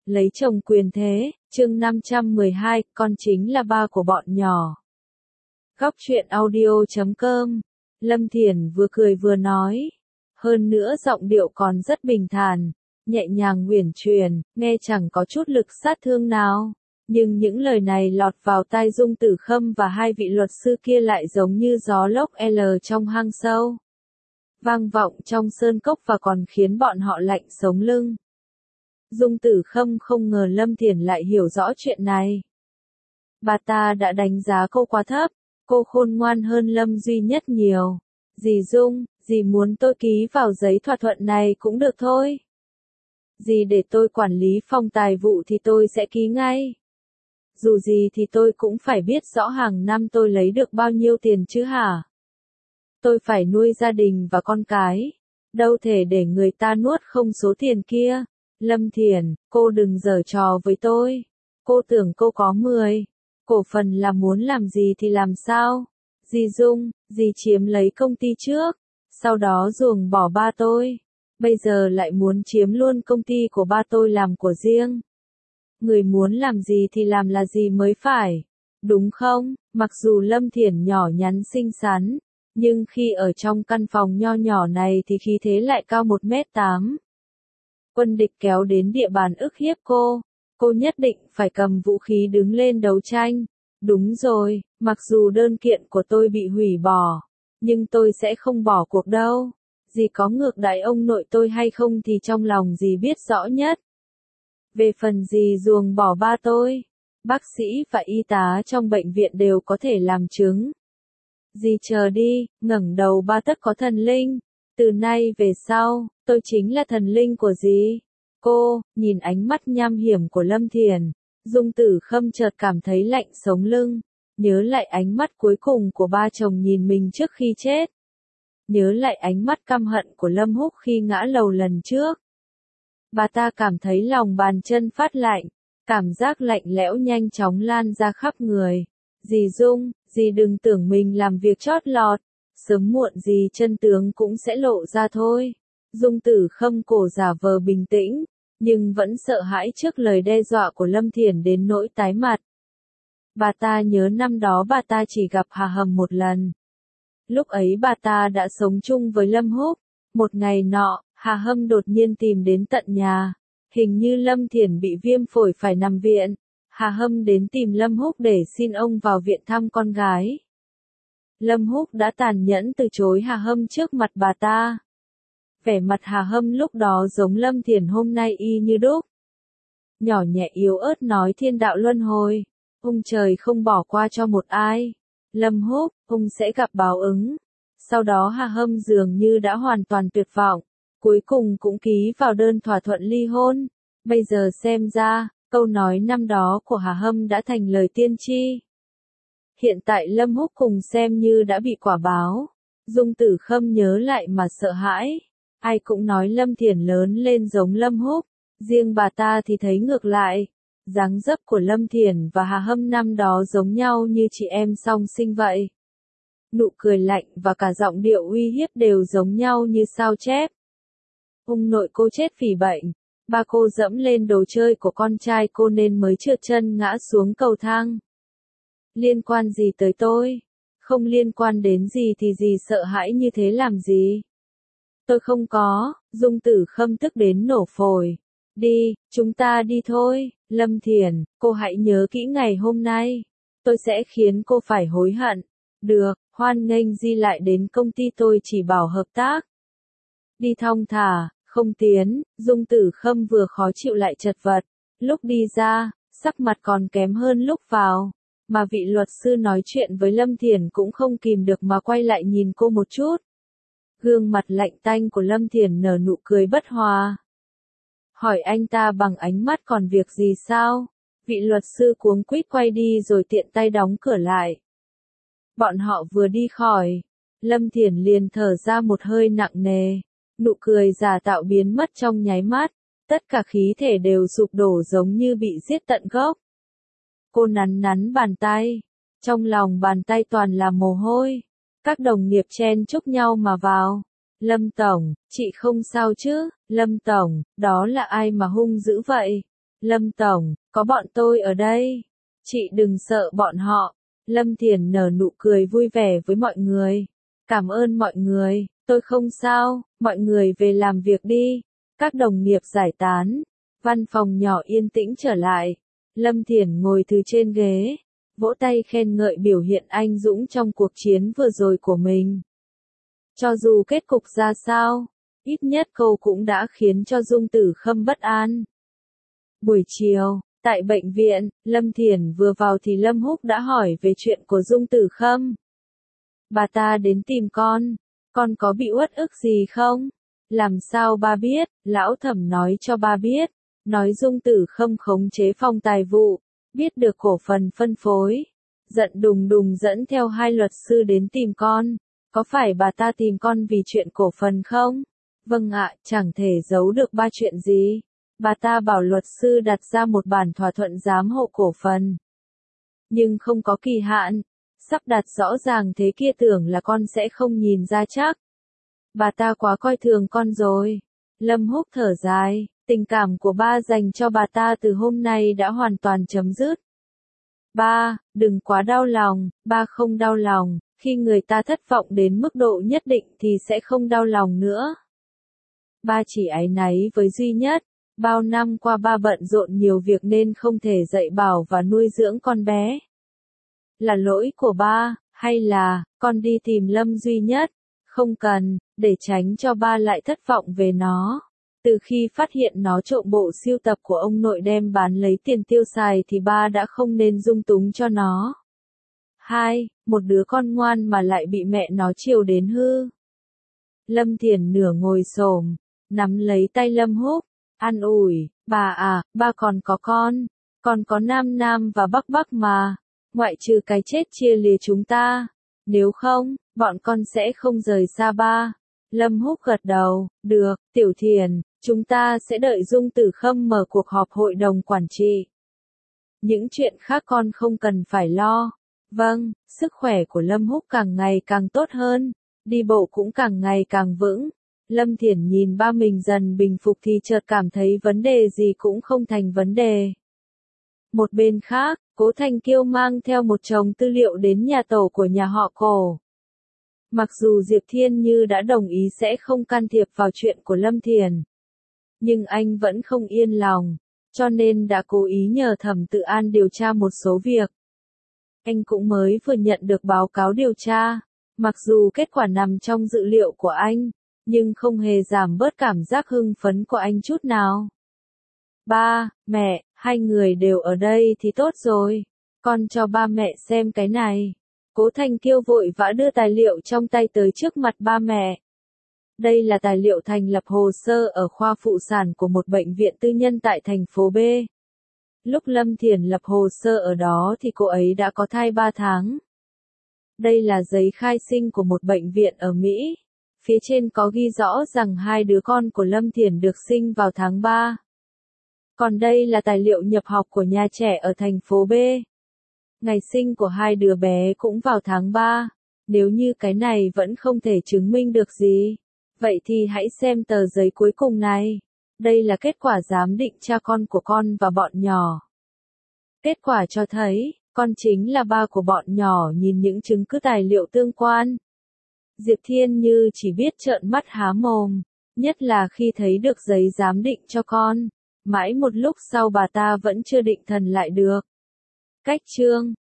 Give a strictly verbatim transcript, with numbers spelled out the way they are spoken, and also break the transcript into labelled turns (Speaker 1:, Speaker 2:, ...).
Speaker 1: Lấy chồng quyền thế, chương năm trăm mười hai, con chính là ba của bọn nhỏ. Góc truyện audio chấm com. Lâm Thiển vừa cười vừa nói. Hơn nữa giọng điệu còn rất bình thản, nhẹ nhàng uyển chuyển, nghe chẳng có chút lực sát thương nào. Nhưng những lời này lọt vào tai Dung Tử Khâm và hai vị luật sư kia lại giống như gió lốc L trong hang sâu. Vang vọng trong sơn cốc và còn khiến bọn họ lạnh sống lưng. Dung Tử Khâm không ngờ Lâm Thiển lại hiểu rõ chuyện này. Bà ta đã đánh giá cô quá thấp, cô khôn ngoan hơn Lâm Duy Nhất nhiều. Dì Dung, dì muốn tôi ký vào giấy thỏa thuận này cũng được thôi. Dì để tôi quản lý phòng tài vụ thì tôi sẽ ký ngay. Dù gì thì tôi cũng phải biết rõ hàng năm tôi lấy được bao nhiêu tiền chứ hả? Tôi phải nuôi gia đình và con cái. Đâu thể để người ta nuốt không số tiền kia. Lâm Thiển, cô đừng giở trò với tôi. Cô tưởng cô có mười cổ phần là muốn làm gì thì làm sao? Dì Dung, dì chiếm lấy công ty trước, sau đó ruồng bỏ ba tôi. Bây giờ lại muốn chiếm luôn công ty của ba tôi làm của riêng. Người muốn làm gì thì làm là gì mới phải, đúng không? Mặc dù Lâm Thiển nhỏ nhắn xinh xắn, nhưng khi ở trong căn phòng nho nhỏ này thì khí thế lại cao một mét tám. Quân địch kéo đến địa bàn ức hiếp cô, cô nhất định phải cầm vũ khí đứng lên đấu tranh. Đúng rồi, mặc dù đơn kiện của tôi bị hủy bỏ, nhưng tôi sẽ không bỏ cuộc đâu. Dì có ngược đãi ông nội tôi hay không thì trong lòng dì biết rõ nhất. Về phần dì ruồng bỏ ba tôi, bác sĩ và y tá trong bệnh viện đều có thể làm chứng. Dì chờ đi, ngẩng đầu ba tấc có thần linh. Từ nay về sau, tôi chính là thần linh của dì. Cô, nhìn ánh mắt nham hiểm của Lâm Thiển, Dung Tử Khâm chợt cảm thấy lạnh sống lưng. Nhớ lại ánh mắt cuối cùng của ba chồng nhìn mình trước khi chết. Nhớ lại ánh mắt căm hận của Lâm Húc khi ngã lầu lần trước. Bà ta cảm thấy lòng bàn chân phát lạnh, cảm giác lạnh lẽo nhanh chóng lan ra khắp người. Dì Dung, dì đừng tưởng mình làm việc chót lọt, sớm muộn gì chân tướng cũng sẽ lộ ra thôi. Dung Tử Khâm cổ giả vờ bình tĩnh, nhưng vẫn sợ hãi trước lời đe dọa của Lâm Thiển đến nỗi tái mặt. Bà ta nhớ năm đó bà ta chỉ gặp Hà Hầm một lần. Lúc ấy bà ta đã sống chung với Lâm Húc. Một ngày nọ, Hà Hâm đột nhiên tìm đến tận nhà. Hình như Lâm Thiển bị viêm phổi phải nằm viện. Hà Hâm đến tìm Lâm Húc để xin ông vào viện thăm con gái. Lâm Húc đã tàn nhẫn từ chối Hà Hâm trước mặt bà ta. Vẻ mặt Hà Hâm lúc đó giống Lâm Thiển hôm nay y như đúc. Nhỏ nhẹ yếu ớt nói thiên đạo luân hồi. Ông trời không bỏ qua cho một ai. Lâm Húc, ông sẽ gặp báo ứng. Sau đó Hà Hâm dường như đã hoàn toàn tuyệt vọng. Cuối cùng cũng ký vào đơn thỏa thuận ly hôn. Bây giờ xem ra, câu nói năm đó của Hà Hâm đã thành lời tiên tri. Hiện tại Lâm Húc cùng xem như đã bị quả báo. Dung Tử Khâm nhớ lại mà sợ hãi. Ai cũng nói Lâm Thiển lớn lên giống Lâm Húc. Riêng bà ta thì thấy ngược lại. Dáng dấp của Lâm Thiển và Hà Hâm năm đó giống nhau như chị em song sinh vậy. Nụ cười lạnh và cả giọng điệu uy hiếp đều giống nhau như sao chép. Ông nội cô chết vì bệnh, ba cô dẫm lên đồ chơi của con trai cô nên mới trượt chân ngã xuống cầu thang. Liên quan gì tới tôi? Không liên quan đến gì thì dì sợ hãi như thế làm gì? Tôi không có. Dung Tử Khâm tức đến nổ phổi. Đi, chúng ta đi thôi. Lâm Thiển, cô hãy nhớ kỹ ngày hôm nay. Tôi sẽ khiến cô phải hối hận. Được, hoan nghênh Di lại đến công ty tôi chỉ bảo hợp tác. Đi thong thả, không tiến. Dung Tử Khâm vừa khó chịu lại chật vật. Lúc đi ra, sắc mặt còn kém hơn lúc vào. Mà vị luật sư nói chuyện với Lâm Thiển cũng không kìm được mà quay lại nhìn cô một chút. Gương mặt lạnh tanh của Lâm Thiển nở nụ cười bất hòa. Hỏi anh ta bằng ánh mắt còn việc gì sao? Vị luật sư cuống quýt quay đi rồi tiện tay đóng cửa lại. Bọn họ vừa đi khỏi, Lâm Thiển liền thở ra một hơi nặng nề. Nụ cười giả tạo biến mất trong nháy mắt. Tất cả khí thể đều sụp đổ giống như bị giết tận gốc. Cô nắn nắn bàn tay. Trong lòng bàn tay toàn là mồ hôi. Các đồng nghiệp chen chúc nhau mà vào. Lâm Tổng, chị không sao chứ? Lâm Tổng, đó là ai mà hung dữ vậy? Lâm Tổng, có bọn tôi ở đây. Chị đừng sợ bọn họ. Lâm Thiền nở nụ cười vui vẻ với mọi người. Cảm ơn mọi người, tôi không sao, mọi người về làm việc đi. Các đồng nghiệp giải tán. Văn phòng nhỏ yên tĩnh trở lại. Lâm Thiền ngồi từ trên ghế, vỗ tay khen ngợi biểu hiện anh dũng trong cuộc chiến vừa rồi của mình. Cho dù kết cục ra sao, ít nhất cô cũng đã khiến cho Dung Tử Khâm bất an. Buổi chiều, tại bệnh viện, Lâm Thiền vừa vào thì Lâm Húc đã hỏi về chuyện của Dung Tử Khâm. Bà ta đến tìm con, con có bị uất ức gì không? Làm sao ba biết? Lão Thẩm nói cho ba biết, nói Dung Tử Khâm khống chế phòng tài vụ, biết được cổ phần phân phối. Giận đùng đùng dẫn theo hai luật sư đến tìm con. Có phải bà ta tìm con vì chuyện cổ phần không? Vâng ạ, chẳng thể giấu được ba chuyện gì. Bà ta bảo luật sư đặt ra một bản thỏa thuận giám hộ cổ phần. Nhưng không có kỳ hạn. Sắp đặt rõ ràng thế kia tưởng là con sẽ không nhìn ra chắc. Bà ta quá coi thường con rồi. Lâm Húc thở dài, tình cảm của ba dành cho bà ta từ hôm nay đã hoàn toàn chấm dứt. Ba, đừng quá đau lòng, ba không đau lòng, khi người ta thất vọng đến mức độ nhất định thì sẽ không đau lòng nữa. Ba chỉ áy náy với duy nhất, bao năm qua ba bận rộn nhiều việc nên không thể dạy bảo và nuôi dưỡng con bé. Là lỗi của ba, hay là, con đi tìm Lâm duy nhất? Không cần, để tránh cho ba lại thất vọng về nó. Từ khi phát hiện nó trộm bộ sưu tập của ông nội đem bán lấy tiền tiêu xài thì ba đã không nên dung túng cho nó. Hai, một đứa con ngoan mà lại bị mẹ nó chiều đến hư. Lâm Thiền nửa ngồi xổm, nắm lấy tay Lâm Húc, an ủi, bà à, ba còn có con, còn có Nam Nam và Bắc Bắc mà, ngoại trừ cái chết chia lìa chúng ta, nếu không, bọn con sẽ không rời xa ba. Lâm Húc gật đầu, được, Tiểu Thiền, chúng ta sẽ đợi Dung Tử Khâm mở cuộc họp hội đồng quản trị. Những chuyện khác con không cần phải lo. Vâng, sức khỏe của Lâm Húc càng ngày càng tốt hơn, đi bộ cũng càng ngày càng vững. Lâm Thiển nhìn ba mình dần bình phục thì chợt cảm thấy vấn đề gì cũng không thành vấn đề. Một bên khác, Cố Thành Kiêu mang theo một chồng tư liệu đến nhà tổ của nhà họ Cổ. Mặc dù Diệp Thiên Như đã đồng ý sẽ không can thiệp vào chuyện của Lâm Thiền, nhưng anh vẫn không yên lòng, cho nên đã cố ý nhờ Thẩm Tự An điều tra một số việc. Anh cũng mới vừa nhận được báo cáo điều tra, mặc dù kết quả nằm trong dự liệu của anh, nhưng không hề giảm bớt cảm giác hưng phấn của anh chút nào. Ba, mẹ, hai người đều ở đây thì tốt rồi, con cho ba mẹ xem cái này. Cố Thành Kiêu vội vã đưa tài liệu trong tay tới trước mặt ba mẹ. Đây là tài liệu thành lập hồ sơ ở khoa phụ sản của một bệnh viện tư nhân tại thành phố B. Lúc Lâm Thiền lập hồ sơ ở đó thì cô ấy đã có thai ba tháng. Đây là giấy khai sinh của một bệnh viện ở Mỹ. Phía trên có ghi rõ rằng hai đứa con của Lâm Thiền được sinh vào tháng ba. Còn đây là tài liệu nhập học của nhà trẻ ở thành phố B. Ngày sinh của hai đứa bé cũng vào tháng ba. Nếu như cái này vẫn không thể chứng minh được gì, vậy thì hãy xem tờ giấy cuối cùng này. Đây là kết quả giám định cha con của con và bọn nhỏ. Kết quả cho thấy, con chính là ba của bọn nhỏ. Nhìn những chứng cứ tài liệu tương quan, Diệp Thiên Như chỉ biết trợn mắt há mồm, nhất là khi thấy được giấy giám định cho con. Mãi một lúc sau bà ta vẫn chưa định thần lại được. Cách chương